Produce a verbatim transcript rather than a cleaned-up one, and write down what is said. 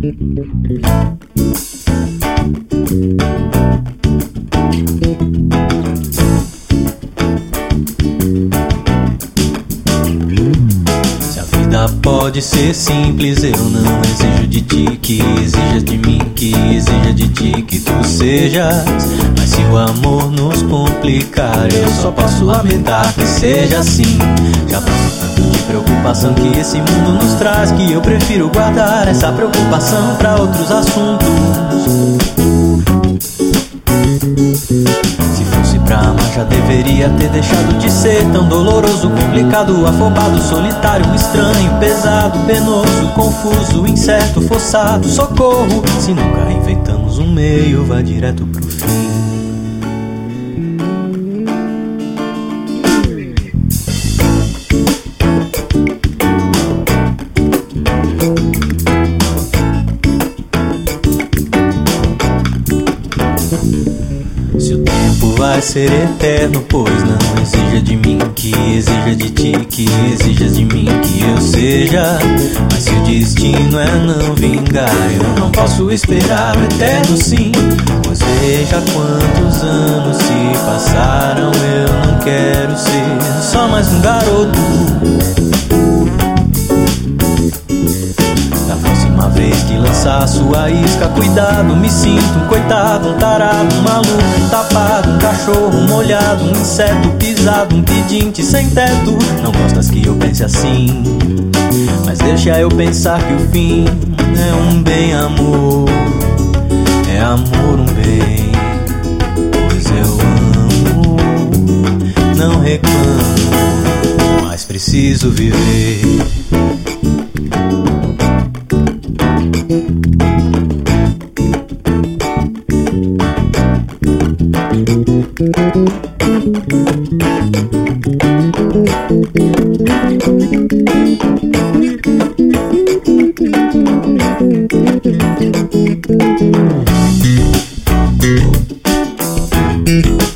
Pode ser simples, eu não exijo de ti que exija de mim, que exija de ti que tu sejas. Mas se o amor nos complicar, eu só posso lamentar que seja assim. Já passo tanto de preocupação que esse mundo nos traz, que eu prefiro guardar essa preocupação pra outros assuntos. Se fosse pra amar já deveria ter deixado de ser tão doloroso, complicado, afobado, solitário, estranho, pesado, penoso, confuso, incerto, forçado. Socorro, se nunca inventamos um meio, vai direto pro fim. Se o tempo vai ser eterno, pois não exija de mim que exija de ti, que exija de mim que eu seja. Mas se o destino é não vingar, eu não posso esperar o eterno sim. Pois veja quantos anos se passaram, eu não quero ser só mais um garoto. Da próxima vez que lançar sua isca, cuidado, me sinto um coitado, um tarado, um maluco, um tapado, um cachorro molhado, um inseto pisado, um pedinte sem teto. Não gostas que eu pense assim, mas deixa eu pensar que o fim é um bem amor, é amor um bem. Pois eu amo, não reclamo, mas preciso viver. Thank you.